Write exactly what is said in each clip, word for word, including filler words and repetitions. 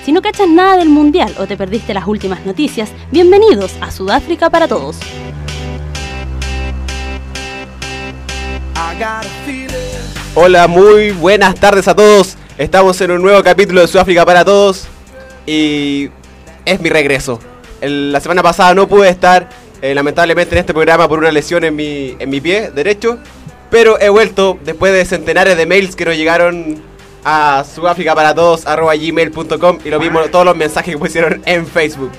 Si no cachas nada del Mundial o te perdiste las últimas noticias, bienvenidos a Sudáfrica para Todos. Hola, muy buenas tardes a todos. Estamos en un nuevo capítulo de Sudáfrica para Todos y es mi regreso. El, la semana pasada no pude estar, eh, lamentablemente, en este programa por una lesión en mi, en mi pie derecho, pero he vuelto después de centenares de mails que nos llegaron a sudáfricaparatodos arroba gmail punto com y lo mismo todos los mensajes que pusieron en Facebook.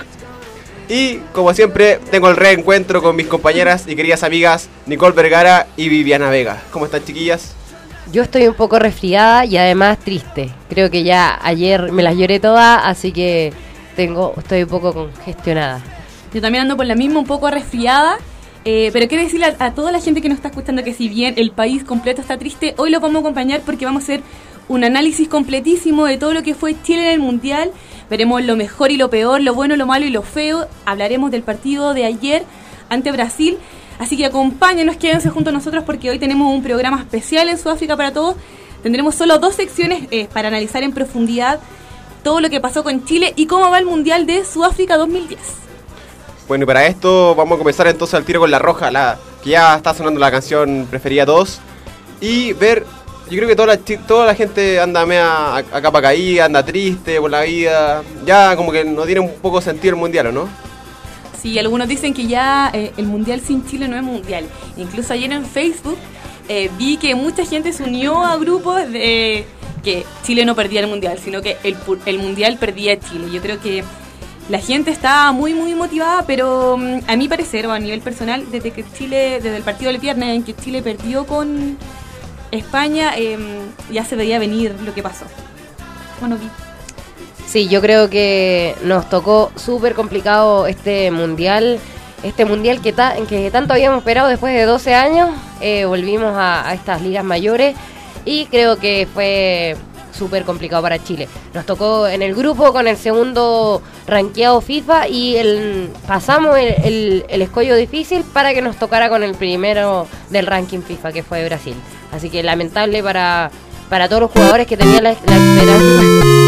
Y como siempre tengo el reencuentro con mis compañeras y queridas amigas Nicole Vergara y Viviana Vega. ¿Cómo están, chiquillas? Yo estoy un poco resfriada y además triste. Creo que ya ayer me las lloré todas, así que tengo, estoy un poco congestionada. Yo también ando por la misma, un poco resfriada. Eh, pero quiero decirle a, a toda la gente que nos está escuchando que si bien el país completo está triste, hoy los vamos a acompañar porque vamos a hacer un análisis completísimo de todo lo que fue Chile en el Mundial. Veremos lo mejor y lo peor, lo bueno, lo malo y lo feo. Hablaremos del partido de ayer ante Brasil. Así que acompáñenos, quédense junto a nosotros porque hoy tenemos un programa especial en Sudáfrica para Todos. Tendremos solo dos secciones eh, para analizar en profundidad todo lo que pasó con Chile y cómo va el Mundial de Sudáfrica dos mil diez. Bueno, y para esto vamos a comenzar entonces al tiro con La Roja, la que ya está sonando la canción preferida a todos. Y ver, yo creo que toda la, toda la gente anda media a capa caída, anda triste por la vida. Ya como que no tiene un poco sentido el Mundial, ¿o no? Sí, algunos dicen que ya eh, el Mundial sin Chile no es Mundial. Incluso ayer en Facebook eh, vi que mucha gente se unió a grupos de eh, que Chile no perdía el Mundial, sino que el, el Mundial perdía a Chile. Yo creo que la gente está muy, muy motivada, pero a mi parecer, o a nivel personal, desde que Chile, desde el partido del viernes en que Chile perdió con España, eh, ya se veía venir lo que pasó. Bueno, vi. Sí, yo creo que nos tocó súper complicado este mundial, este mundial que, ta, que tanto habíamos esperado después de doce años. Eh, volvimos a, a estas ligas mayores y creo que fue súper complicado para Chile. Nos tocó en el grupo con el segundo rankeado FIFA y el, pasamos el, el, el escollo difícil para que nos tocara con el primero del ranking FIFA, que fue Brasil. Así que lamentable para, para todos los jugadores que tenían la, la esperanza.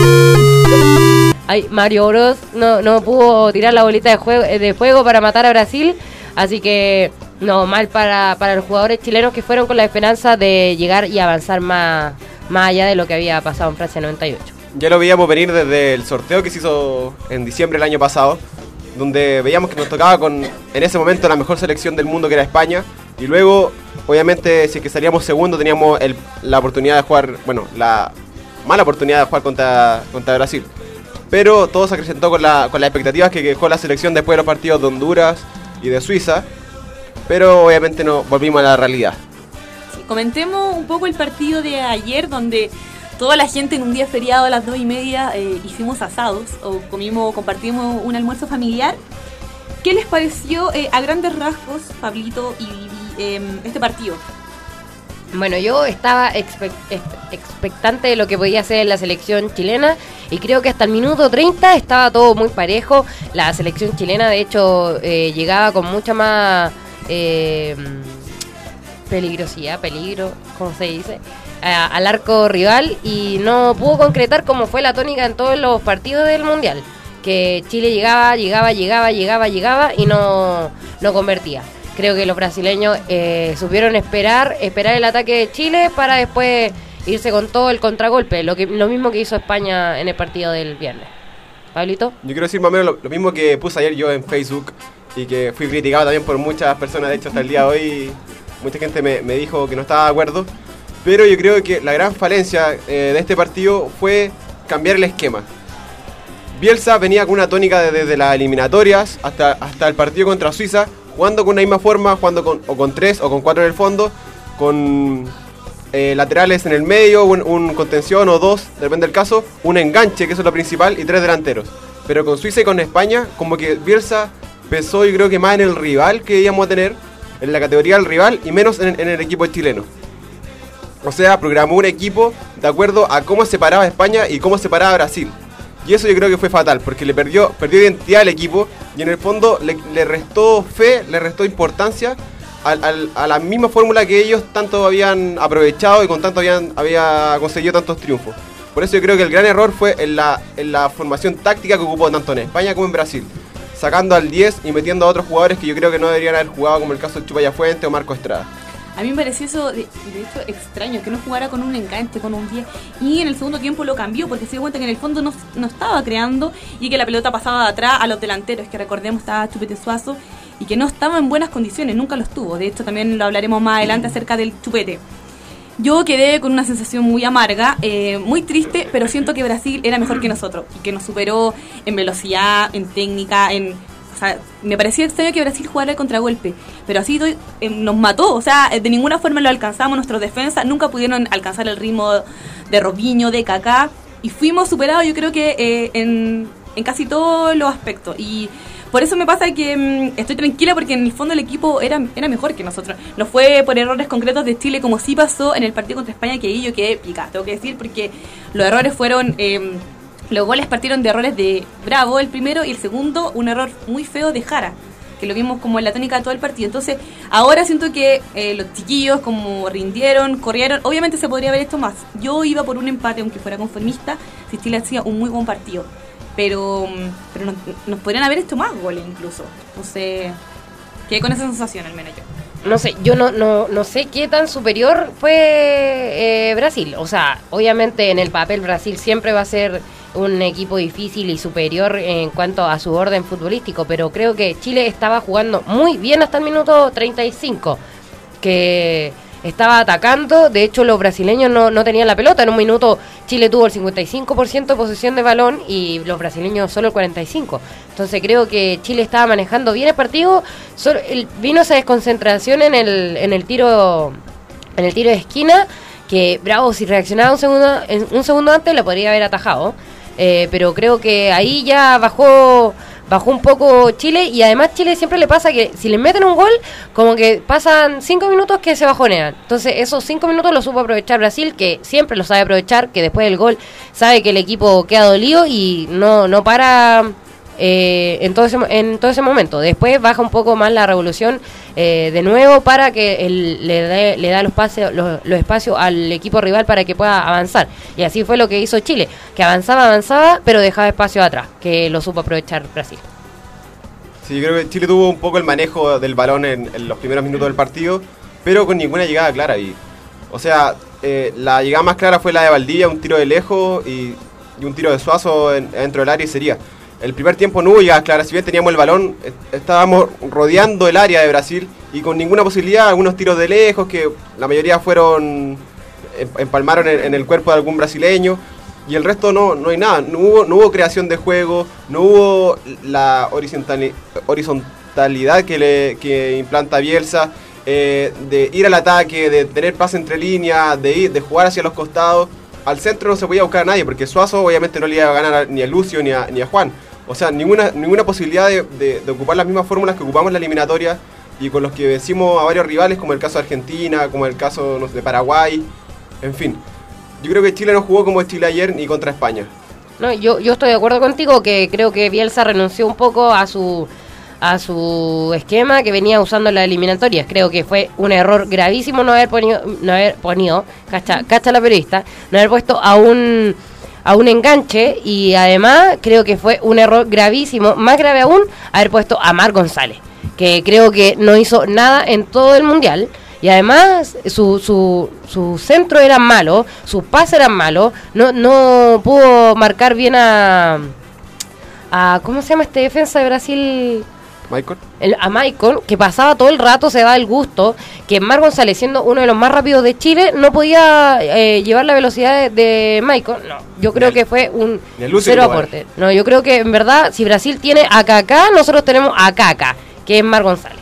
Ay, Mario Bros no, no pudo tirar la bolita de, juego, de fuego para matar a Brasil, así que no, mal para, para los jugadores chilenos que fueron con la esperanza de llegar y avanzar más, más allá de lo que había pasado en Francia noventa y ocho. Ya lo veíamos venir desde el sorteo que se hizo en diciembre del año pasado, donde veíamos que nos tocaba con, en ese momento, la mejor selección del mundo, que era España, y luego, obviamente, si es que salíamos segundo, teníamos el, la oportunidad de jugar, bueno, la mala oportunidad de jugar contra, contra Brasil. Pero todo se acrecentó con, la, con las expectativas que dejó la selección después de los partidos de Honduras y de Suiza, pero obviamente no volvimos a la realidad. Sí, comentemos un poco el partido de ayer, donde toda la gente en un día feriado a las dos y media eh, hicimos asados o comimos, compartimos un almuerzo familiar. ¿Qué les pareció eh, a grandes rasgos, Pablito y Vivi, eh, este partido? Bueno, yo estaba expect, expectante de lo que podía hacer la selección chilena y creo que hasta el minuto treinta estaba todo muy parejo. La selección chilena, de hecho, eh, llegaba con mucha más eh, peligrosidad, peligro, ¿cómo se dice?, a, al arco rival y no pudo concretar como fue la tónica en todos los partidos del Mundial, que Chile llegaba, llegaba, llegaba, llegaba, llegaba y no, no convertía. Creo que los brasileños eh, supieron esperar, esperar el ataque de Chile para después irse con todo el contragolpe, lo que lo mismo que hizo España en el partido del viernes. ¿Pablito? Yo quiero decir más o menos lo, lo mismo que puse ayer yo en Facebook y que fui criticado también por muchas personas, de hecho hasta el día de hoy mucha gente me, me dijo que no estaba de acuerdo, pero yo creo que la gran falencia eh, de este partido fue cambiar el esquema. Bielsa venía con una tónica desde, desde las eliminatorias hasta, hasta el partido contra Suiza, jugando con la misma forma, jugando con, o con tres o con cuatro en el fondo, con eh, laterales en el medio, un, un contención o dos, depende del caso, un enganche, que eso es lo principal, y tres delanteros. Pero con Suiza y con España, como que Bielsa pensó, yo creo que más en el rival que íbamos a tener, en la categoría del rival, y menos en, en el equipo chileno. O sea, programó un equipo de acuerdo a cómo se paraba España y cómo se paraba Brasil. Y eso yo creo que fue fatal, porque le perdió, perdió identidad al equipo y en el fondo le, le restó fe, le restó importancia al, al, a la misma fórmula que ellos tanto habían aprovechado y con tanto habían había conseguido tantos triunfos. Por eso yo creo que el gran error fue en la, en la formación táctica que ocupó tanto en España como en Brasil, sacando al diez y metiendo a otros jugadores que yo creo que no deberían haber jugado, como el caso de Chupayafuente o Marco Estrada. A mí me pareció eso, de, de hecho, extraño, que no jugara con un enganche, con un diez. Y en el segundo tiempo lo cambió, porque se dio cuenta que en el fondo no, no estaba creando y que la pelota pasaba de atrás a los delanteros, que recordemos estaba Chupete Suazo, y que no estaba en buenas condiciones, nunca los tuvo. De hecho, también lo hablaremos más adelante acerca del Chupete. Yo quedé con una sensación muy amarga, eh, muy triste, pero siento que Brasil era mejor que nosotros y que nos superó en velocidad, en técnica, en... O sea, me parecía extraño que Brasil jugara el contragolpe, pero así doy, eh, nos mató. O sea, de ninguna forma lo alcanzamos, nuestros defensas nunca pudieron alcanzar el ritmo de Robinho, de Kaká, y fuimos superados yo creo que eh, en, en casi todos los aspectos. Y por eso me pasa que mmm, estoy tranquila, porque en el fondo el equipo era, era mejor que nosotros. No fue por errores concretos de Chile, como sí pasó en el partido contra España, que ahí yo quedé picada, tengo que decir, porque los errores fueron... Eh, Los goles partieron de errores de Bravo, el primero, y el segundo, un error muy feo de Jara, que lo vimos como en la tónica de todo el partido. Entonces, ahora siento que eh, los chiquillos como rindieron, corrieron, obviamente se podría haber hecho más. Yo iba por un empate, aunque fuera conformista, si Chile hacía un muy buen partido. Pero, pero nos, nos podrían haber hecho más goles incluso. Entonces, quedé con esa sensación al menos yo. No sé, yo no, no, no sé qué tan superior fue eh, Brasil. O sea, obviamente en el papel Brasil siempre va a ser un equipo difícil y superior en cuanto a su orden futbolístico, pero creo que Chile estaba jugando muy bien hasta el minuto treinta y cinco, que estaba atacando. De hecho, los brasileños no, no tenían la pelota. En un minuto Chile tuvo el cincuenta y cinco por ciento de posesión de balón y los brasileños solo el cuarenta y cinco por ciento. Entonces creo que Chile estaba manejando bien el partido. Solo, el, vino esa desconcentración en el, en el tiro en el tiro de esquina, que Bravo, si reaccionaba un segundo, un segundo antes, la podría haber atajado. Eh, pero creo que ahí ya bajó bajó un poco Chile, y además Chile siempre le pasa que si le meten un gol, como que pasan cinco minutos que se bajonean. Entonces esos cinco minutos los supo aprovechar Brasil, que siempre lo sabe aprovechar, que después del gol sabe que el equipo queda dolido y no, no para eh, en, todo ese, en todo ese momento. Después baja un poco más la revolución eh, de nuevo para que el, le, dé, le da los, pases, los, los espacios al equipo rival para que pueda avanzar. Y así fue lo que hizo Chile, que avanzaba, avanzaba, pero dejaba espacio atrás, que lo supo aprovechar Brasil. Sí, yo creo que Chile tuvo un poco el manejo del balón en, en los primeros minutos del partido, pero con ninguna llegada clara. Y, o sea, eh, la llegada más clara fue la de Valdivia, un tiro de lejos y, y un tiro de Suazo en, dentro del área, y sería. El primer tiempo no hubo llegadas claras, si bien teníamos el balón, estábamos rodeando el área de Brasil y con ninguna posibilidad, algunos tiros de lejos que la mayoría fueron, empalmaron en, en el cuerpo de algún brasileño, y el resto no, no hay nada, no hubo, no hubo creación de juego, no hubo la horizontalidad que, le, que implanta Bielsa, eh, de ir al ataque, de tener pase entre líneas, de, ir, de jugar hacia los costados. Al centro no se podía buscar a nadie, porque Suazo obviamente no le iba a ganar a, ni a Lucio ni a, ni a Juan. O sea, ninguna ninguna posibilidad de, de, de ocupar las mismas fórmulas que ocupamos en la eliminatoria y con los que vencimos a varios rivales, como el caso de Argentina, como el caso no sé, de Paraguay, en fin. Yo creo que Chile no jugó como Chile ayer ni contra España. No, yo, yo estoy de acuerdo contigo, que creo que Bielsa renunció un poco a su a su esquema que venía usando en las eliminatorias. Creo que fue un error gravísimo no haber ponido, no haber ponido, cacha, cacha la periodista, no haber puesto a un a un enganche, y además creo que fue un error gravísimo, más grave aún, haber puesto a Mar González, que creo que no hizo nada en todo el mundial, y además su su su centro era malo, sus pases eran malos, no no pudo marcar bien a a ¿cómo se llama este defensa de Brasil? Michael. El, a Michael, que pasaba todo el rato, se da el gusto, que Mar González, siendo uno de los más rápidos de Chile, no podía eh, llevar la velocidad de, de Michael. No, yo creo que fue un cero aporte. No, yo creo que en verdad, si Brasil tiene a Kaká, nosotros tenemos a Kaká, que es Mar González.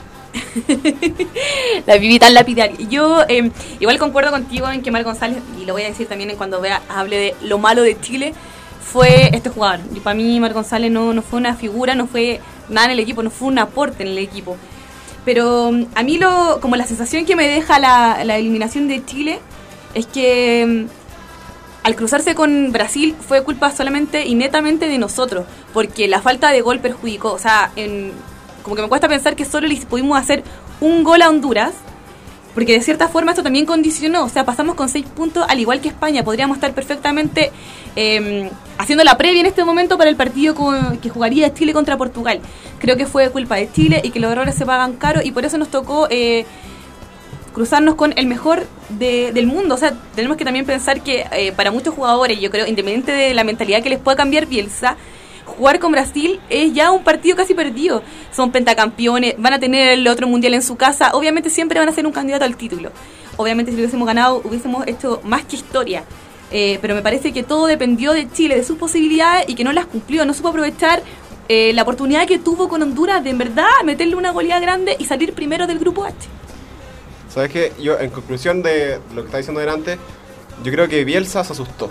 La pibita lapidaria. Yo eh, igual concuerdo contigo en que Mar González, y lo voy a decir también en cuando vea hable de lo malo de Chile, fue este jugador. Y para mí Mar González no, no fue una figura, no fue nada en el equipo, no fue un aporte en el equipo. Pero a mí lo como la sensación que me deja la, la eliminación de Chile es que al cruzarse con Brasil fue culpa solamente y netamente de nosotros, porque la falta de gol perjudicó. O sea, en, como que me cuesta pensar que solo le pudimos hacer un gol a Honduras, porque de cierta forma esto también condicionó. O sea, pasamos con seis puntos al igual que España, podríamos estar perfectamente eh, haciendo la previa en este momento para el partido con, que jugaría Chile contra Portugal. Creo que fue culpa de Chile y que los errores se pagan caro y por eso nos tocó eh, cruzarnos con el mejor de, del mundo. O sea, tenemos que también pensar que eh, para muchos jugadores, yo creo, independiente de la mentalidad que les pueda cambiar Bielsa, jugar con Brasil es ya un partido casi perdido. Son pentacampeones, van a tener el otro mundial en su casa, obviamente siempre van a ser un candidato al título. Obviamente si lo hubiésemos ganado hubiésemos hecho más que historia. Eh, pero me parece que todo dependió de Chile, de sus posibilidades y que no las cumplió, no supo aprovechar eh, la oportunidad que tuvo con Honduras de en verdad meterle una goleada grande y salir primero del grupo H. ¿Sabes qué? Yo, en conclusión de lo que estaba diciendo delante, yo creo que Bielsa se asustó.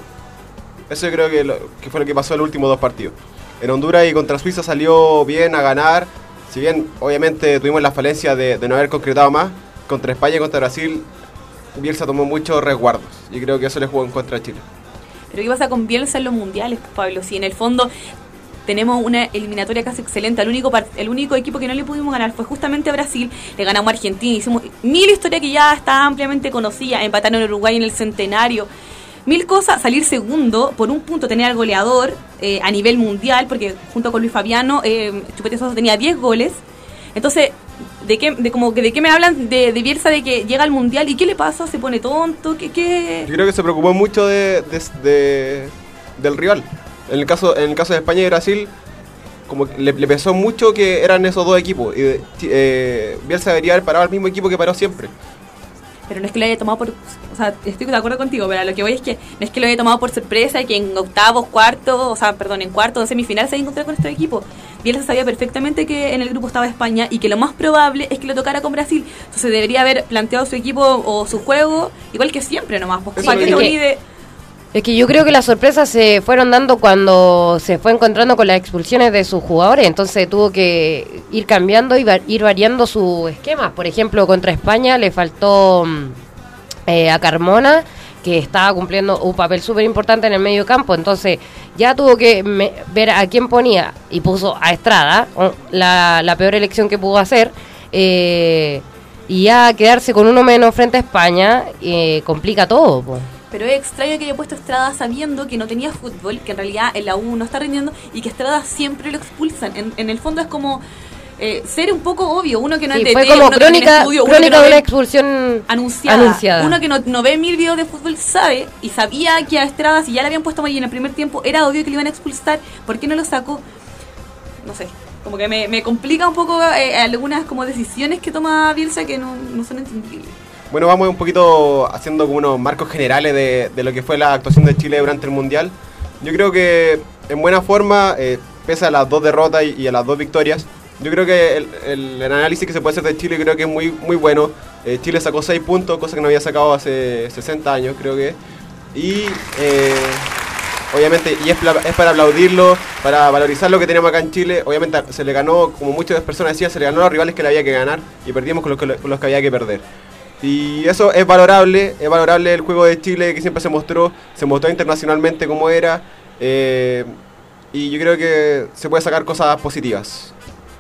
Eso yo creo que, lo, que fue lo que pasó en los últimos dos partidos. En Honduras y contra Suiza salió bien a ganar, si bien obviamente tuvimos la falencia de, de no haber concretado más, contra España y contra Brasil, Bielsa tomó muchos resguardos y creo que eso le jugó en contra a Chile. Pero ¿qué pasa con Bielsa en los mundiales, Pablo? Si en el fondo tenemos una eliminatoria casi excelente, el único part- el único equipo que no le pudimos ganar fue justamente a Brasil, le ganamos a Argentina, hicimos mil historias que ya está ampliamente conocida, empataron en Uruguay en el Centenario, mil cosas, salir segundo, por un punto tener al goleador eh, a nivel mundial, porque junto con Luis Fabiano, eh, Chupete Sosa tenía diez goles, entonces... ¿De qué, de como que de qué me hablan de, de Bielsa de que llega al mundial y qué le pasa? ¿Se pone tonto? ¿Qué, qué? Yo creo que se preocupó mucho de, de, de del rival. En el caso en el caso de España y Brasil, como que le, le pesó mucho que eran esos dos equipos. Y eh, Bielsa debería haber parado al mismo equipo que paró siempre. Pero no es que lo haya tomado por... O sea, estoy de acuerdo contigo, pero lo que voy es que no es que lo haya tomado por sorpresa y que en octavos, cuartos, o sea, perdón, en cuartos, en semifinal se haya encontrado con este equipo. Bielsa sabía perfectamente que en el grupo estaba España y que lo más probable es que lo tocara con Brasil. Entonces debería haber planteado su equipo o su juego igual que siempre nomás. Pues, para que es, no que, olvide... es que yo creo que las sorpresas se fueron dando cuando se fue encontrando con las expulsiones de sus jugadores. Entonces tuvo que ir cambiando y va, ir variando su esquema. Por ejemplo, contra España le faltó... Eh, a Carmona, que estaba cumpliendo un papel súper importante en el medio campo, entonces ya tuvo que me, ver a quién ponía y puso a Estrada, la, la peor elección que pudo hacer, eh, y ya quedarse con uno menos frente a España eh, complica todo, pues. Pero es extraño que haya puesto a Estrada sabiendo que no tenía fútbol, que en realidad en la U no está rindiendo y que Estrada siempre lo expulsan. En, en el fondo es como... Eh, ser un poco obvio, uno que no Sí, es de fue T, como uno crónica, que estudio, crónica uno que no de una ve expulsión anunciada. anunciada. Uno que no, no ve mil videos de fútbol sabe y sabía que a Estrada, si ya le habían puesto mal y en el primer tiempo era obvio que le iban a expulsar. ¿Por qué no lo sacó? No sé, como que me, me complica un poco eh, algunas como decisiones que toma Bielsa que no, no son entendibles. Bueno, vamos un poquito haciendo como unos marcos generales de, de lo que fue la actuación de Chile durante el Mundial. Yo creo que en buena forma, eh, pese a las dos derrotas y, y a las dos victorias, yo creo que el, el, el análisis que se puede hacer de Chile creo que es muy muy bueno. Eh, Chile sacó seis puntos, cosa que no había sacado hace sesenta años, creo que. Y eh, obviamente, y es, es para aplaudirlo, para valorizar lo que tenemos acá en Chile. Obviamente se le ganó, como muchas personas decían, se le ganó a los rivales que le había que ganar y perdimos con los que, con los que había que perder. Y eso es valorable, es valorable el juego de Chile que siempre se mostró, se mostró internacionalmente como era. Eh, y yo creo que se puede sacar cosas positivas.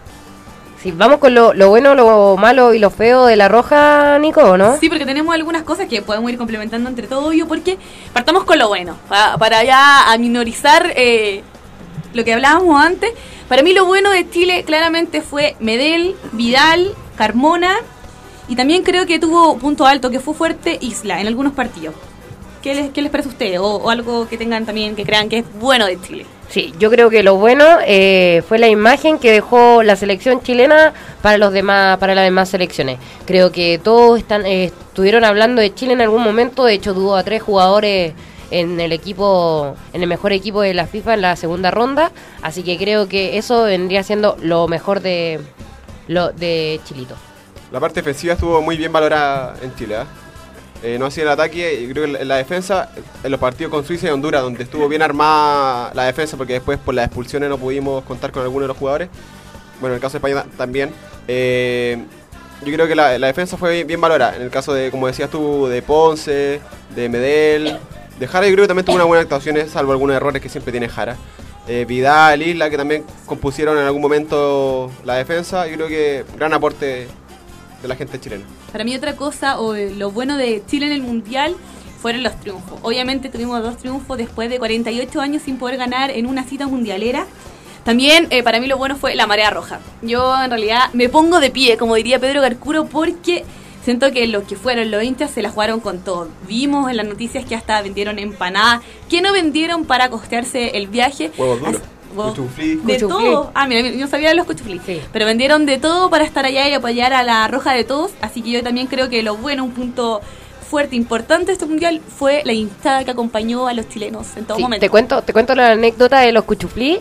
Sí, vamos con lo, lo bueno, lo malo y lo feo de la Roja, Nico, ¿no? Sí, porque tenemos algunas cosas que podemos ir complementando entre todo, obvio, porque partamos con lo bueno, para, para ya aminorizar eh, lo que hablábamos antes. Para mí lo bueno de Chile claramente fue Medel, Vidal, Carmona, y también creo que tuvo punto alto, que fue fuerte Isla en algunos partidos. ¿Qué les, qué les parece a ustedes? O, o algo que tengan también, que crean que es bueno de Chile. Sí, yo creo que lo bueno eh, fue la imagen que dejó la selección chilena para los demás, para las demás selecciones. Creo que todos están, eh, estuvieron hablando de Chile en algún momento. De hecho, tuvo a tres jugadores en el equipo, en el mejor equipo de la FIFA en la segunda ronda. Así que creo que eso vendría siendo lo mejor de lo de Chilito. La parte defensiva estuvo muy bien valorada en Chile, ¿eh? Eh, no hacía el ataque, y creo que en la defensa, en los partidos con Suiza y Honduras, donde estuvo bien armada la defensa, porque después por las expulsiones no pudimos contar con alguno de los jugadores, bueno, en el caso de España también, eh, yo creo que la, la defensa fue bien, bien valorada, en el caso de, como decías tú, de Ponce, de Medel, de Jara, yo creo que también tuvo una buena actuación, salvo algunos errores que siempre tiene Jara, eh, Vidal, Isla, que también compusieron en algún momento la defensa, yo creo que gran aporte de la gente chilena. Para mí otra cosa, o lo bueno de Chile en el Mundial, fueron los triunfos. Obviamente tuvimos dos triunfos después de cuarenta y ocho años sin poder ganar en una cita mundialera. También eh, para mí lo bueno fue la marea roja. Yo en realidad me pongo de pie, como diría Pedro Garcuro, porque siento que los que fueron los hinchas se la jugaron con todo. Vimos en las noticias que hasta vendieron empanadas, que no vendieron para costearse el viaje. Huevos duros. Cuchuflí. De Cuchuflí. todo. Ah, mira, yo no sabía de los cuchuflí. Sí. Pero vendieron de todo para estar allá y apoyar a la roja de todos. Así que yo también creo que lo bueno, un punto fuerte, importante de este mundial fue la hinchada que acompañó a los chilenos en todo Sí, momento. te cuento, te cuento la anécdota de los cuchuflí.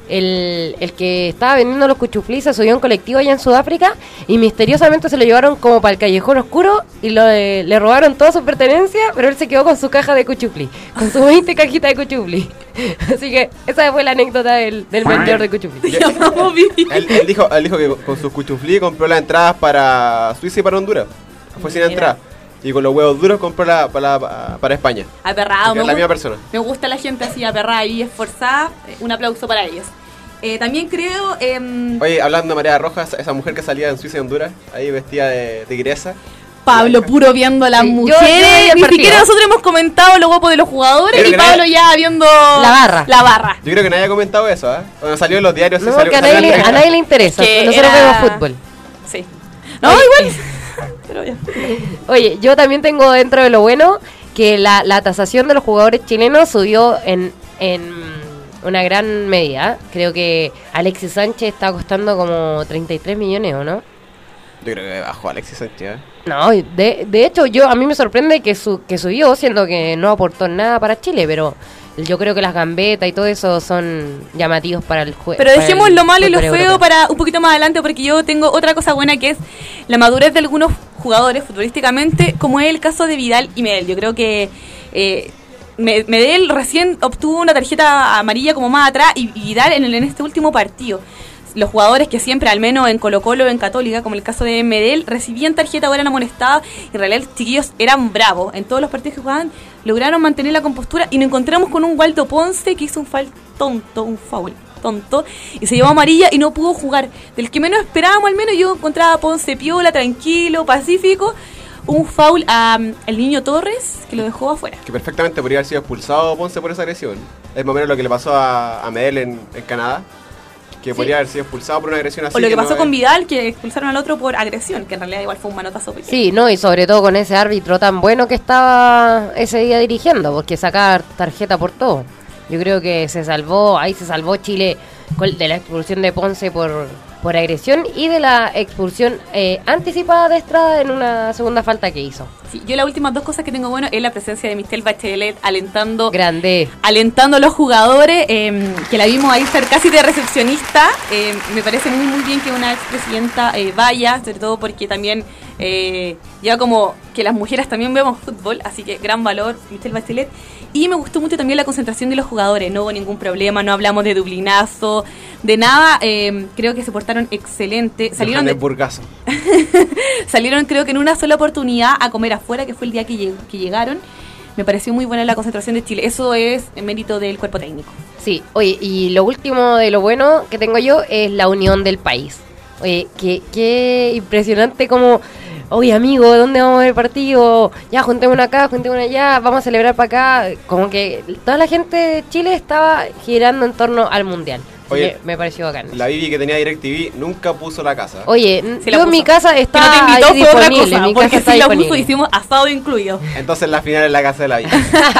El, el que estaba vendiendo los cuchuflí se subió a un colectivo allá en Sudáfrica y misteriosamente se lo llevaron como para el callejón oscuro y lo, eh, le robaron toda su pertenencia, pero él se quedó con su caja de cuchuflí, con sus veinte cajitas de cuchuflí. Así que esa fue la anécdota del, del vendedor de cuchuflí. Ya vamos bien. Él, él dijo, él dijo que con sus cuchuflí compró las entradas para Suiza y para Honduras. Fue sin Mira. entrada. Y con los huevos duros compró la, para, la- para España. Aperrado. Porque es la gu- misma persona. Me gusta la gente así aperrada y esforzada. Eh, Un aplauso para ellos. Eh, también creo... em, Oye, hablando de marea roja, esa- esa mujer que salía en Suiza y Honduras, ahí vestida de tigresa. Pablo puro viendo a las Sí, yo- yo mujeres. veía el Ni partido. siquiera nosotros hemos comentado lo guapo de los jugadores Creo y que Pablo nadie- ya viendo La barra. La barra. Yo creo que nadie ha comentado eso, ¿eh? Cuando salió en los diarios, sí No, salió, porque a salió nadie, en le, la a nadie le interesa. Que Nosotros era- vemos fútbol. Sí. No, Oye, igual. Pero ya. Oye, yo también tengo dentro de lo bueno que la, la tasación de los jugadores chilenos subió en, en una gran medida. Creo que Alexis Sánchez está costando como treinta y tres millones, ¿o no? Yo creo que bajó Alexis Sánchez, ¿eh? No, de, de hecho yo a mí me sorprende que su, que subió, siendo que no aportó nada para Chile, pero yo creo que las gambetas y todo eso son llamativos para el juego. Pero dejemos lo malo y lo feo para un poquito más adelante, porque yo tengo otra cosa buena que es la madurez de algunos jugadores futbolísticamente, como es el caso de Vidal y Medel. Yo creo que eh, Me- Medel recién obtuvo una tarjeta amarilla como más atrás y, y Vidal en, el, en este último partido. Los jugadores que siempre, al menos en Colo Colo o en Católica, como el caso de Medel, recibían tarjeta o eran amonestados. En realidad los chiquillos eran bravos. En todos los partidos que jugaban lograron mantener la compostura y nos encontramos con un Waldo Ponce que hizo un foul tonto, un foul tonto, y se llevó amarilla y no pudo jugar. Del que menos esperábamos, al menos yo encontraba a Ponce piola, tranquilo, pacífico. Un foul a um, el niño Torres que lo dejó afuera. Que perfectamente podría haber sido expulsado Ponce por esa agresión. Es más o menos lo que le pasó a, a Medel en, en Canadá. Que Sí. podría haber sido expulsado por una agresión así. O lo que no pasó es- con Vidal, que expulsaron al otro por agresión, que en realidad igual fue un manotazo pequeño. Sí, no, y sobre todo con ese árbitro tan bueno que estaba ese día dirigiendo, porque sacar tarjeta por todo. Yo creo que se salvó, ahí se salvó Chile con- de la expulsión de Ponce por, por agresión y de la expulsión eh, anticipada de Estrada en una segunda falta que hizo. Sí, yo las últimas dos cosas que tengo bueno es la presencia de Michelle Bachelet alentando Grande. alentando a los jugadores, eh, que la vimos ahí ser casi de recepcionista. Eh, me parece muy muy bien que una expresidenta eh, vaya, sobre todo porque también eh, ya como que las mujeres también vemos fútbol, así que gran valor Michelle Bachelet. Y me gustó mucho también la concentración de los jugadores, no hubo ningún problema, no hablamos de dublinazo, de nada. Eh, creo que se portaron excelente, salieron de, Johannes Burgazo. salieron creo que en una sola oportunidad a comer afuera, que fue el día que, lleg- que llegaron. Me pareció muy buena la concentración de Chile. Eso es en mérito del cuerpo técnico. Sí, oye, y lo último de lo bueno que tengo yo es la unión del país. Oye, qué, qué impresionante como, oye amigo, ¿dónde vamos a ver el partido? Ya, juntémonos acá, juntémonos allá, vamos a celebrar para acá. Como que toda la gente de Chile estaba girando en torno al Mundial. Así Oye, que me pareció bacán. La Bibi que tenía DirecTV nunca puso la casa. Oye, n- Sí la yo en puso. mi casa Que está no te invitó ahí fue otra disponible, cosa, mi porque casa está si la puso disponible. hicimos asado incluido. Entonces la final es la casa de la Bibi.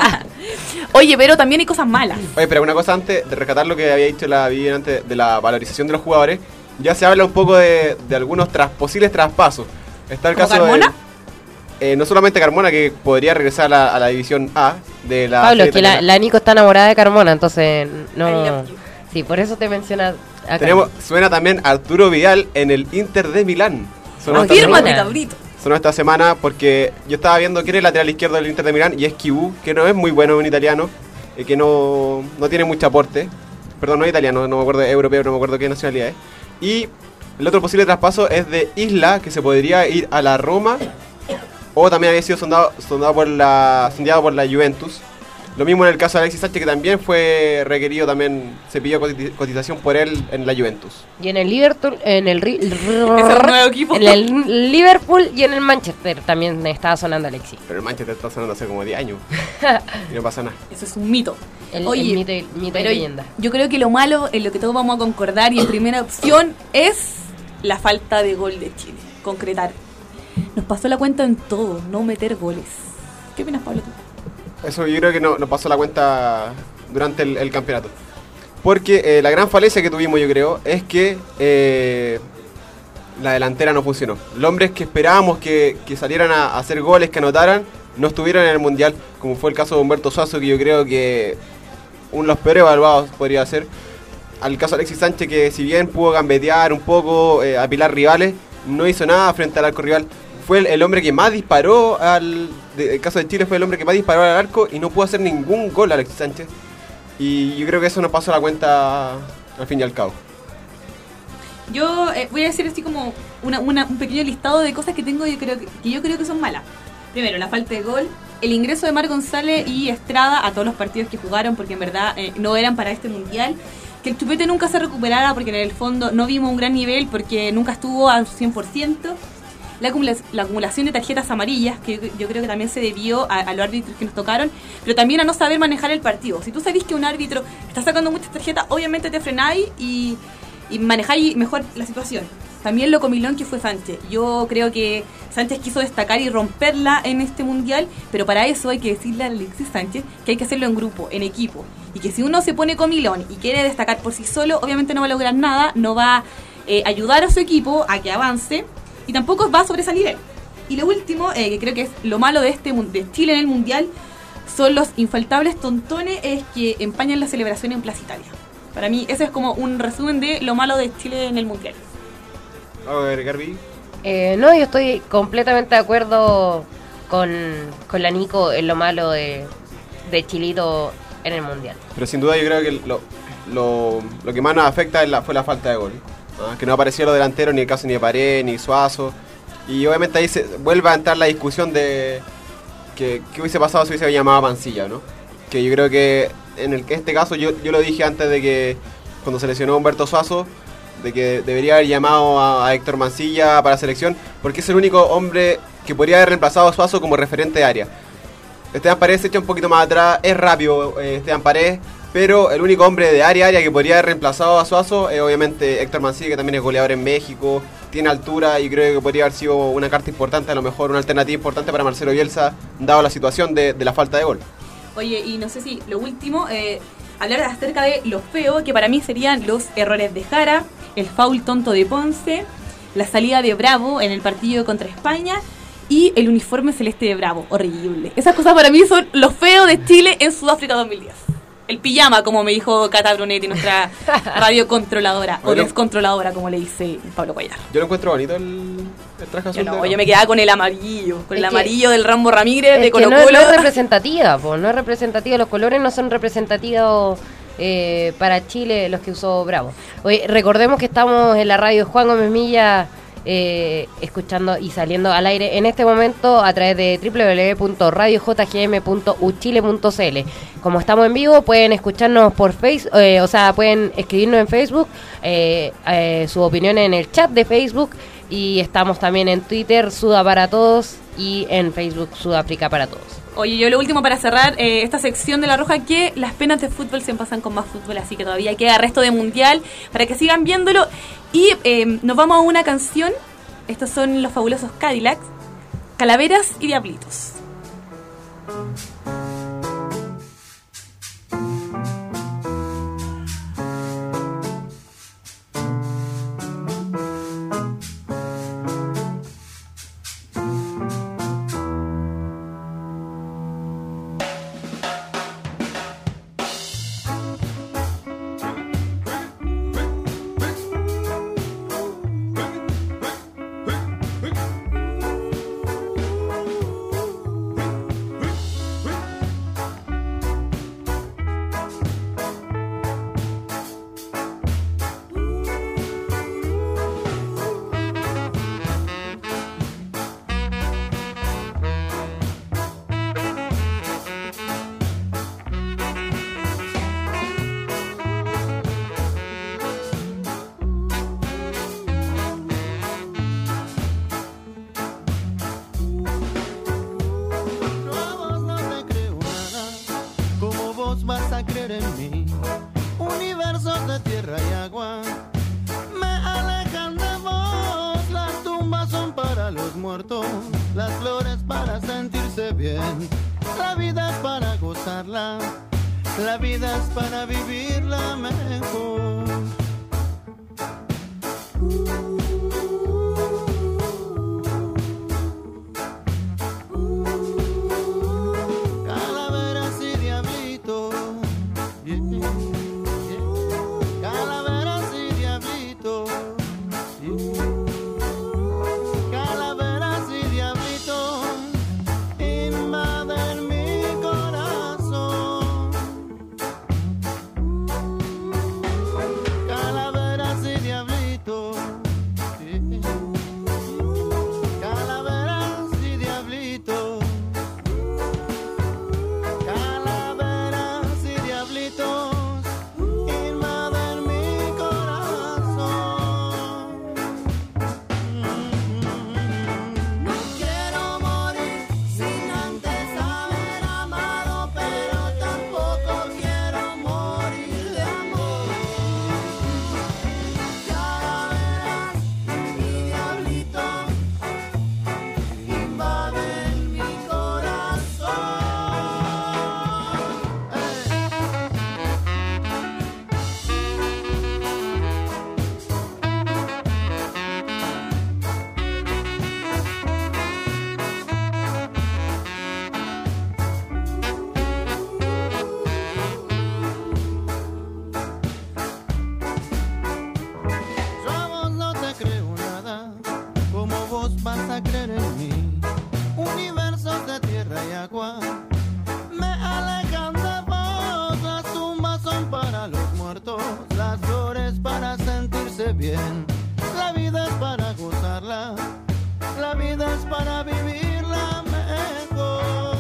Oye, pero también hay cosas malas. Oye, pero una cosa antes de rescatar lo que había dicho la Vivian antes de la valorización de los jugadores, ya se habla un poco de, de algunos tras, posibles traspasos. Está el ¿Como caso Carmona? de... eh, no solamente Carmona, que podría regresar a la, a la división A de la... Pablo, serie es que la, italiana. la Nico está enamorada de Carmona, entonces I no... love you. Sí, por eso te menciona acá. Tenemos, suena también Arturo Vidal en el Inter de Milán. Sonó esta Confírmate, semana. Fírmate, cabrito. Sonó esta semana porque yo estaba viendo quién es el lateral izquierdo del Inter de Milán y es Kibu, que no es muy bueno en italiano, eh, que no, no tiene mucho aporte. Perdón, no es italiano, no me acuerdo, es europeo, no me acuerdo qué nacionalidad es. Y el otro posible traspaso es de Isla, que se podría ir a la Roma, o también había sido sondado, sondado por la, sondeado por la Juventus. Lo mismo en el caso de Alexis Sánchez, que también fue requerido, también se pidió cotización por él en la Juventus. Y en el Liverpool, en el, ri- nuevo equipo. en el Liverpool y en el Manchester también estaba sonando Alexis. Pero el Manchester está sonando hace como diez años y no pasa nada. Eso es un mito. El, Oye, el mito, y- mito y pero leyenda. yo creo que lo malo, en lo que todos vamos a concordar y en primera opción, es la falta de gol de Chile. Concretar. Nos pasó la cuenta en todo, no meter goles. ¿Qué opinas, Pablo, tú? Eso yo creo que no, no pasó la cuenta durante el, el campeonato. Porque eh, la gran falencia que tuvimos, yo creo, es que eh, la delantera no funcionó. Los hombres que esperábamos que, que salieran a, a hacer goles, que anotaran, no estuvieron en el Mundial, como fue el caso de Humberto Suazo, que yo creo que uno de los peores evaluados podría ser. Al caso de Alexis Sánchez, que si bien pudo gambetear un poco, eh, apilar rivales, no hizo nada frente al arco rival. Fue el, el hombre que más disparó, al de, el caso de Chile fue el hombre que más disparó al arco y no pudo hacer ningún gol Alexis Sánchez. Y yo creo que eso nos pasó la cuenta al fin y al cabo. Yo eh, voy a decir así como una, una, un pequeño listado de cosas que tengo yo creo que, que yo creo que son malas. Primero, la falta de gol, el ingreso de Mar González y Estrada a todos los partidos que jugaron, porque en verdad eh, no eran para este mundial. Que el Chupete nunca se recuperara, porque en el fondo no vimos un gran nivel, porque nunca estuvo al cien por ciento. La, acumula- la acumulación de tarjetas amarillas, que yo, yo creo que también se debió a, a los árbitros que nos tocaron, pero también a no saber manejar el partido. Si tú sabes que un árbitro está sacando muchas tarjetas, obviamente te frenáis y, y manejáis mejor la situación. También lo comilón que fue Sánchez. Yo creo que Sánchez quiso destacar y romperla en este mundial, pero para eso hay que decirle a Alexis Sánchez que hay que hacerlo en grupo, en equipo. Y que si uno se pone comilón y quiere destacar por sí solo, obviamente no va a lograr nada, no va a eh, ayudar a su equipo a que avance y tampoco va a sobresalir. Y lo último, eh, que creo que es lo malo de este de Chile en el mundial, son los infaltables tontones es que empañan la celebración en Plaza Italia. Para mí, ese es como un resumen de lo malo de Chile en el mundial. A ver, Garbi. Eh, no, yo estoy completamente de acuerdo con, con la Nico en lo malo de, de Chilito en el Mundial. Pero sin duda yo creo que lo, lo, lo que más nos afecta es la, fue la falta de gol. ¿Ah? Que no aparecía los delanteros, ni el caso ni de Paredes, ni Suazo. Y obviamente ahí se vuelve a entrar la discusión de que, qué hubiese pasado si hubiese llamado a Mancilla, ¿no? Que yo creo que en el, este caso, yo, yo lo dije antes de que cuando se lesionó Humberto Suazo, de que debería haber llamado a, a Héctor Mancilla para selección, porque es el único hombre que podría haber reemplazado a Suazo como referente de área. Esteban Paredes se echa un poquito más atrás, es rápido eh, Esteban Paredes, pero el único hombre de área área que podría haber reemplazado a Suazo es obviamente Héctor Mancilla, que también es goleador en México, tiene altura y creo que podría haber sido una carta importante, a lo mejor una alternativa importante para Marcelo Bielsa, dado la situación de, de la falta de gol. Oye, y no sé si lo último, eh, hablar acerca de lo feo, que para mí serían los errores de Jara, el foul tonto de Ponce, la salida de Bravo en el partido contra España y el uniforme celeste de Bravo, horrible. Esas cosas para mí son lo feo de Chile en Sudáfrica dos mil diez. El pijama, como me dijo Cata Brunetti, nuestra radio controladora, o Bueno. descontroladora, como le dice Pablo Cuellar. Yo lo encuentro bonito el, el traje azul. Yo no, de- yo me quedaba con el amarillo, con Es el que- amarillo del Rambo Ramírez Es de que Colo no, Colo. no es representativa, po, no es representativa, los colores no son representativos eh, para Chile los que usó Bravo. Oye, recordemos que estamos en la radio Juan Gómez Milla eh, escuchando y saliendo al aire en este momento a través de doble u doble u doble u punto radio j g m punto u chile punto c l. Como estamos en vivo, pueden escucharnos por Facebook, eh, o sea, pueden escribirnos en Facebook, eh, eh, su opinión en el chat de Facebook, y estamos también en Twitter, Suda para Todos, y en Facebook, Sudáfrica para Todos. Oye, yo lo último para cerrar eh, esta sección de La Roja, que las penas de fútbol se pasan con más fútbol, así que todavía queda resto de mundial para que sigan viéndolo. Y eh, nos vamos a una canción. Estos son los fabulosos Cadillacs, Calaveras y Diablitos. en mí. Universos de tierra y agua me alejan de vos. Las tumbas son para los muertos, las flores para sentirse bien. La vida es para gozarla, la vida es para vivirla mejor. Calaveras y diablitos, yeah, yeah. Calaveras y diablitos, yeah. Calaveras y diablitos invaden mi corazón. Calaveras y diablitos, yeah. Calaveras y diablitos. Calaveras y diablitos invaden mi corazón. No quiero morir sin antes haber amado, pero tampoco quiero morir de amor. Calaveras y diablitos invaden mi corazón. Yo a vos no te creo nada, como vos vas a creer en mí. Universos de tierra y agua me alejan de vos. Las tumbas son para los muertos, las flores para sentirse bien. La vida es para gozarla, la vida es para vivirla mejor.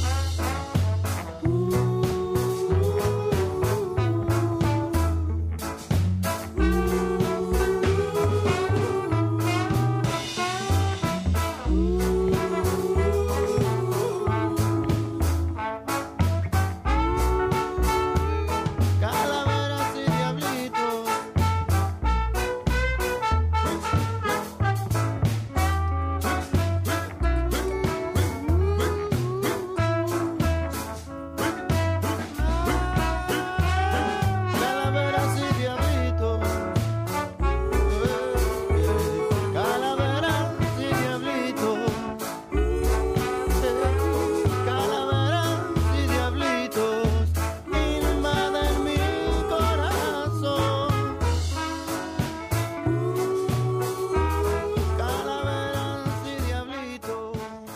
Calaveras y diablitos. Calaveras y diablitos. Calaveras y diablitos. Calaveras y diablitos invaden mi corazón. Calaveras y diablitos.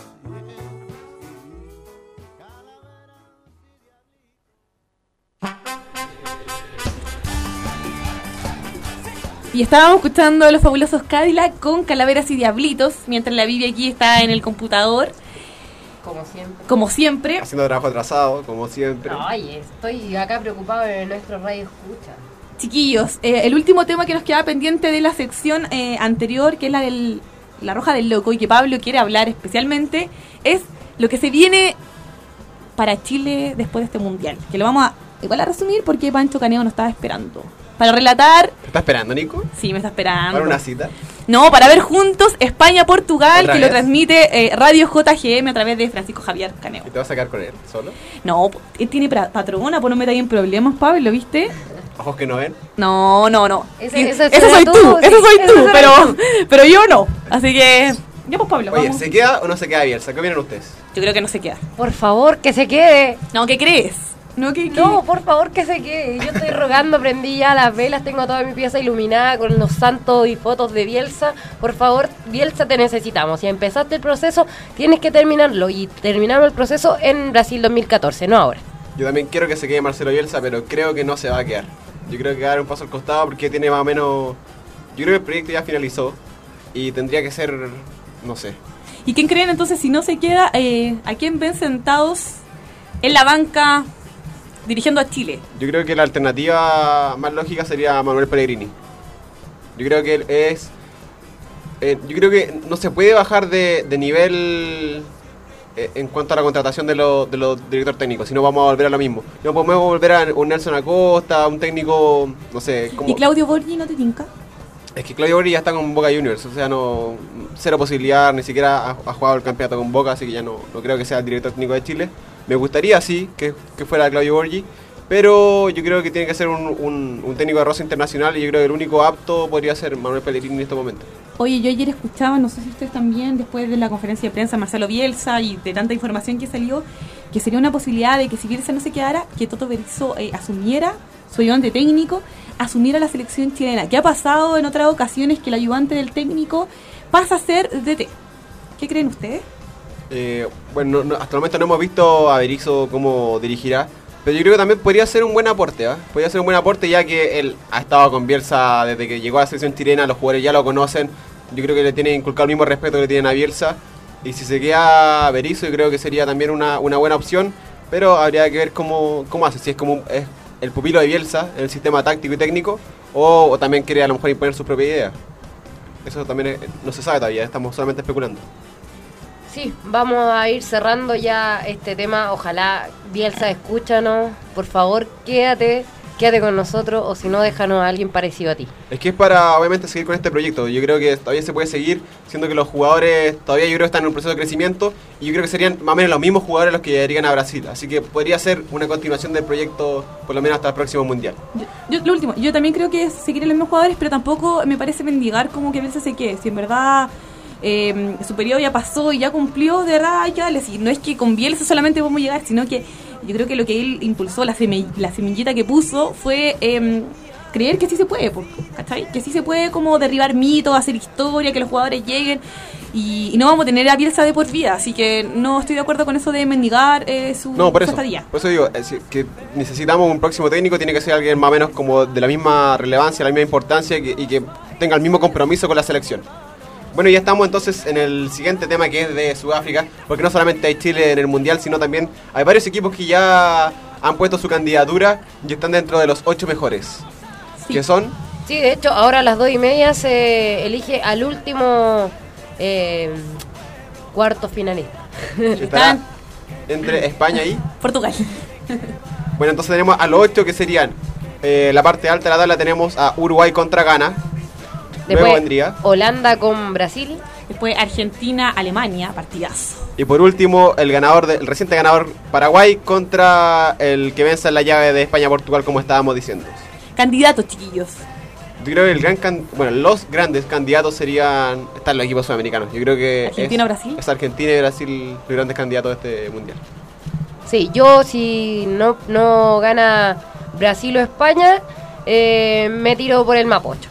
Y estábamos escuchando a los fabulosos Cadillac con Calaveras y Diablitos, mientras la Vivi aquí está en el computador, Como siempre. como siempre. Haciendo trabajo atrasado, como siempre. Ay, estoy acá preocupado en nuestro radio escucha. Chiquillos, eh, el último tema que nos queda pendiente de la sección eh, anterior, que es la del la Roja del Loco, y que Pablo quiere hablar especialmente, es lo que se viene para Chile después de este mundial. Que lo vamos a igual a resumir porque Pancho Caneo nos estaba esperando. Para relatar... ¿Te está esperando, Nico? Sí, me está esperando. ¿Para una cita? No, para ver juntos España-Portugal, ¿Otra que vez? lo transmite eh, Radio J G M a través de Francisco Javier Caneo. ¿Y te vas a sacar con él solo? No, él tiene pra- patrona, pues no me metas en problemas, Pablo, ¿viste? Ojos que no ven. No, no, no. Ese- Sí, ese eso será soy tú, tú, sí, eso soy ese tú, será pero, tú. pero yo no. Así que, ya pues Pablo, Oye, vamos. ¿se queda o no se queda Bielsa? ¿Qué opinan ustedes? Yo creo que no se queda. Por favor, que se quede. No, ¿qué crees? No, ¿qué, qué? No, por favor, que se quede. Yo estoy rogando, prendí ya las velas, tengo toda mi pieza iluminada con los santos y fotos de Bielsa. Por favor, Bielsa, te necesitamos. Si empezaste el proceso, tienes que terminarlo. Y terminamos el proceso en Brasil dos mil catorce, no ahora. Yo también quiero que se quede Marcelo Bielsa, pero creo que no se va a quedar. Yo creo que va a dar un paso al costado porque tiene más o menos... Yo creo que el proyecto ya finalizó y tendría que ser, no sé. ¿Y quién creen entonces si no se queda? Eh, ¿A quién ven sentados en la banca dirigiendo a Chile? Yo creo que la alternativa más lógica sería Manuel Pellegrini. Yo creo que él es... eh, yo creo que no se puede bajar de, de nivel eh, en cuanto a la contratación de los de los directores técnicos, si no vamos a volver a lo mismo. No podemos volver a un Nelson Acosta, un técnico, no sé, como... ¿Y Claudio Borghi no te tinca? Es que Claudio Borghi ya está con Boca Juniors, o sea, no cero posibilidad, ni siquiera ha, ha jugado el campeonato con Boca, así que ya no, no creo que sea el director técnico de Chile. Me gustaría, sí, que, que fuera Claudio Borghi, pero yo creo que tiene que ser un, un, un técnico de rosa internacional y yo creo que el único apto podría ser Manuel Pellegrini en este momento. Oye, yo ayer escuchaba, no sé si ustedes también, después de la conferencia de prensa Marcelo Bielsa y de tanta información que salió, que sería una posibilidad de que si Bielsa no se quedara, que Toto Berizzo eh, asumiera su ayudante técnico, asumiera la selección chilena. ¿Qué ha pasado en otras ocasiones que el ayudante del técnico pasa a ser D T? ¿Qué creen ustedes? Eh, bueno, no, hasta el momento no hemos visto a Berizzo cómo dirigirá, pero yo creo que también podría ser un buen aporte, ¿eh? Podría ser un buen aporte ya que él ha estado con Bielsa desde que llegó a la selección chilena, los jugadores ya lo conocen, yo creo que le tienen inculcado el mismo respeto que le tienen a Bielsa, y si se queda Berizzo yo creo que sería también una, una buena opción, pero habría que ver cómo, cómo hace, si es como es el pupilo de Bielsa en el sistema táctico y técnico, o, o también quiere a lo mejor imponer su propia idea. Eso también es, no se sabe todavía, estamos solamente especulando. Sí, vamos a ir cerrando ya este tema. Ojalá Bielsa, escúchanos, por favor, quédate, quédate con nosotros, o si no, déjanos a alguien parecido a ti. Es que es para, obviamente, seguir con este proyecto. Yo creo que todavía se puede seguir, siendo que los jugadores todavía yo creo que están en un proceso de crecimiento, y yo creo que serían más o menos los mismos jugadores los que llegarían a Brasil. Así que podría ser una continuación del proyecto, por lo menos hasta el próximo Mundial. Yo, yo, lo último, yo también creo que es seguir en los mismos jugadores, pero tampoco me parece mendigar como que Bielsa se quede. Si en verdad... Eh, su periodo ya pasó y ya cumplió, de verdad hay que darle. Si no es que con Bielsa solamente vamos a llegar, sino que yo creo que lo que él impulsó, la, seme, la semillita que puso, fue eh, creer que sí se puede, ¿cachai? Que sí se puede como derribar mitos, hacer historia, que los jugadores lleguen, y, y no vamos a tener a Bielsa de por vida, así que no estoy de acuerdo con eso de mendigar eh, su, no, por su eso, estadía. Por eso digo, es que necesitamos un próximo técnico, tiene que ser alguien más o menos como de la misma relevancia, la misma importancia, y que, y que tenga el mismo compromiso con la selección. Bueno, ya estamos entonces en el siguiente tema, que es de Sudáfrica, porque no solamente hay Chile en el Mundial, sino también hay varios equipos que ya han puesto su candidatura y están dentro de los ocho mejores. Sí. ¿Qué son? Sí, de hecho, ahora a las dos y media se elige al último eh, cuarto finalista. Estará entre España y Portugal. Bueno, entonces tenemos a los ocho, que serían eh, la parte alta de la tabla. Tenemos a Uruguay contra Ghana. Después Luego vendría Holanda con Brasil. Después Argentina, Alemania, partidazo. Y por último, el ganador de, el reciente ganador Paraguay contra el que vence en la llave de España-Portugal, como estábamos diciendo. Candidatos, chiquillos. Yo creo que el gran can, bueno, los grandes candidatos serían, están los equipos sudamericanos. Yo creo que Argentina, es, Brasil. Es Argentina y Brasil los grandes candidatos de este mundial. Sí, yo si no, no gana Brasil o España, eh, me tiro por el Mapocho.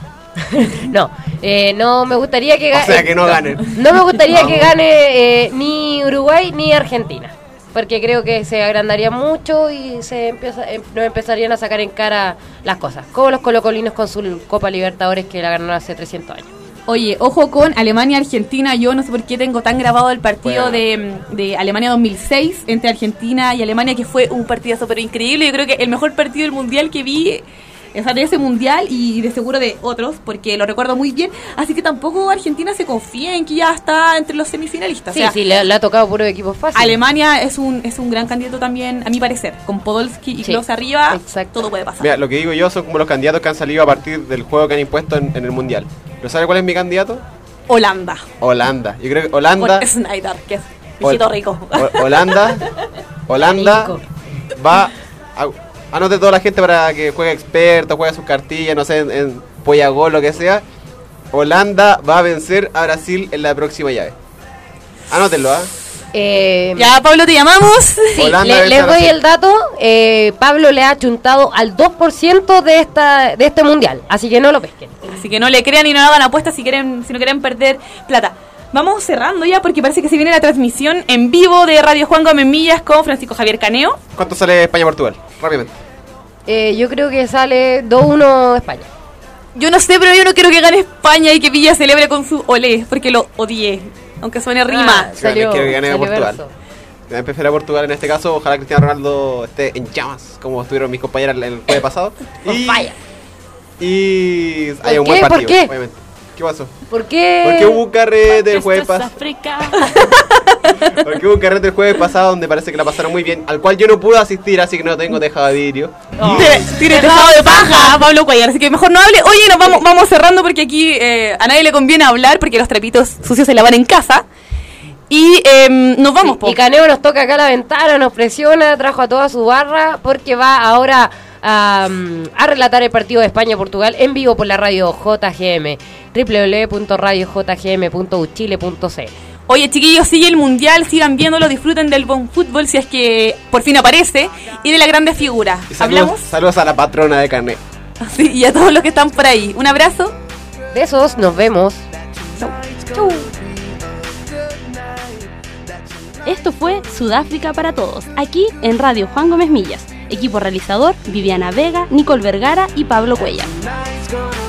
no, eh, no me gustaría que gane. O sea, que no ganen. No me gustaría que gane eh, ni Uruguay ni Argentina, porque creo que se agrandaría mucho y se empieza, eh, nos empezarían a sacar en cara las cosas, como los colocolinos con su Copa Libertadores, que la ganaron hace trescientos años. Oye, ojo con Alemania-Argentina. Yo no sé por qué tengo tan grabado el partido bueno. de, de Alemania dos mil seis entre Argentina y Alemania, que fue un partidazo pero increíble. Yo creo que el mejor partido del mundial que vi, o sea, de ese mundial y de seguro de otros, porque lo recuerdo muy bien. Así que tampoco Argentina se confía en que ya está entre los semifinalistas. Sí, o sea, sí, le, le ha tocado puro equipo fácil. Alemania es un es un gran candidato también, a mi parecer. Con Podolski y sí, Klose arriba, exacto. todo puede pasar. Mira, lo que digo yo son como los candidatos que han salido a partir del juego que han impuesto en, en el mundial. ¿Pero sabe cuál es mi candidato? Holanda. Holanda. Yo creo que Holanda... Con Snyder, que es viejito rico. O, Holanda... Holanda va... A, anote toda la gente para que juegue experto, juegue sus cartillas, no sé, en, en Pollagol, lo que sea. Holanda va a vencer a Brasil en la próxima llave. Anótenlo, ¿ah? ¿eh? Eh, ya, Pablo, te llamamos. Sí, le, les doy el dato. Eh, Pablo le ha chuntado al dos por ciento de esta de este mundial, así que no lo pesquen. Así que no le crean y no hagan apuestas si quieren si no quieren perder plata. Vamos cerrando ya porque parece que se viene la transmisión en vivo de Radio Juan Gómez Millas con Francisco Javier Caneo. ¿Cuánto sale España-Portugal? Rápidamente. Eh, yo creo que sale dos uno España. Yo no sé, pero yo no quiero que gane España y que Villa celebre con su olé, porque lo odié, aunque suene rima. Ah, salió, quiero que gane salió Portugal. verso. Me prefiero a Portugal en este caso. Ojalá Cristiano Ronaldo esté en llamas, como estuvieron mis compañeras el jueves pasado. Y, Vaya. y ¿Por haya un qué? buen partido, ¿Por qué? obviamente. ¿Qué pasó? ¿Por qué? Porque hubo un carrete el jueves pasado. Porque hubo un carrete el jueves pasado donde parece que la pasaron muy bien, al cual yo no pude asistir, así que no tengo tejado de vidrio. Oh. Tire tejado de paja, Pablo Cuellar, así que mejor no hable. Oye, nos vamos, vamos cerrando porque aquí eh, a nadie le conviene hablar porque los trapitos sucios se lavan en casa. Y eh, nos vamos, po. Y Caneo nos toca acá la ventana, nos presiona, trajo a toda su barra porque va ahora a, a relatar el partido de España-Portugal en vivo por la radio J G M, doble u doble u doble u punto radio j g m punto u chile punto c l. Oye, chiquillos, sigue el mundial, sigan viéndolo, disfruten del buen fútbol si es que por fin aparece y de la grande figura. Y saludos, ¿Hablamos? saludos a la patrona de carnet. Sí, y a todos los que están por ahí. Un abrazo. Besos, nos vemos. Chau. Esto fue Sudáfrica para Todos, aquí en Radio Juan Gómez Millas. Equipo realizador, Viviana Vega, Nicole Vergara y Pablo Cuellar.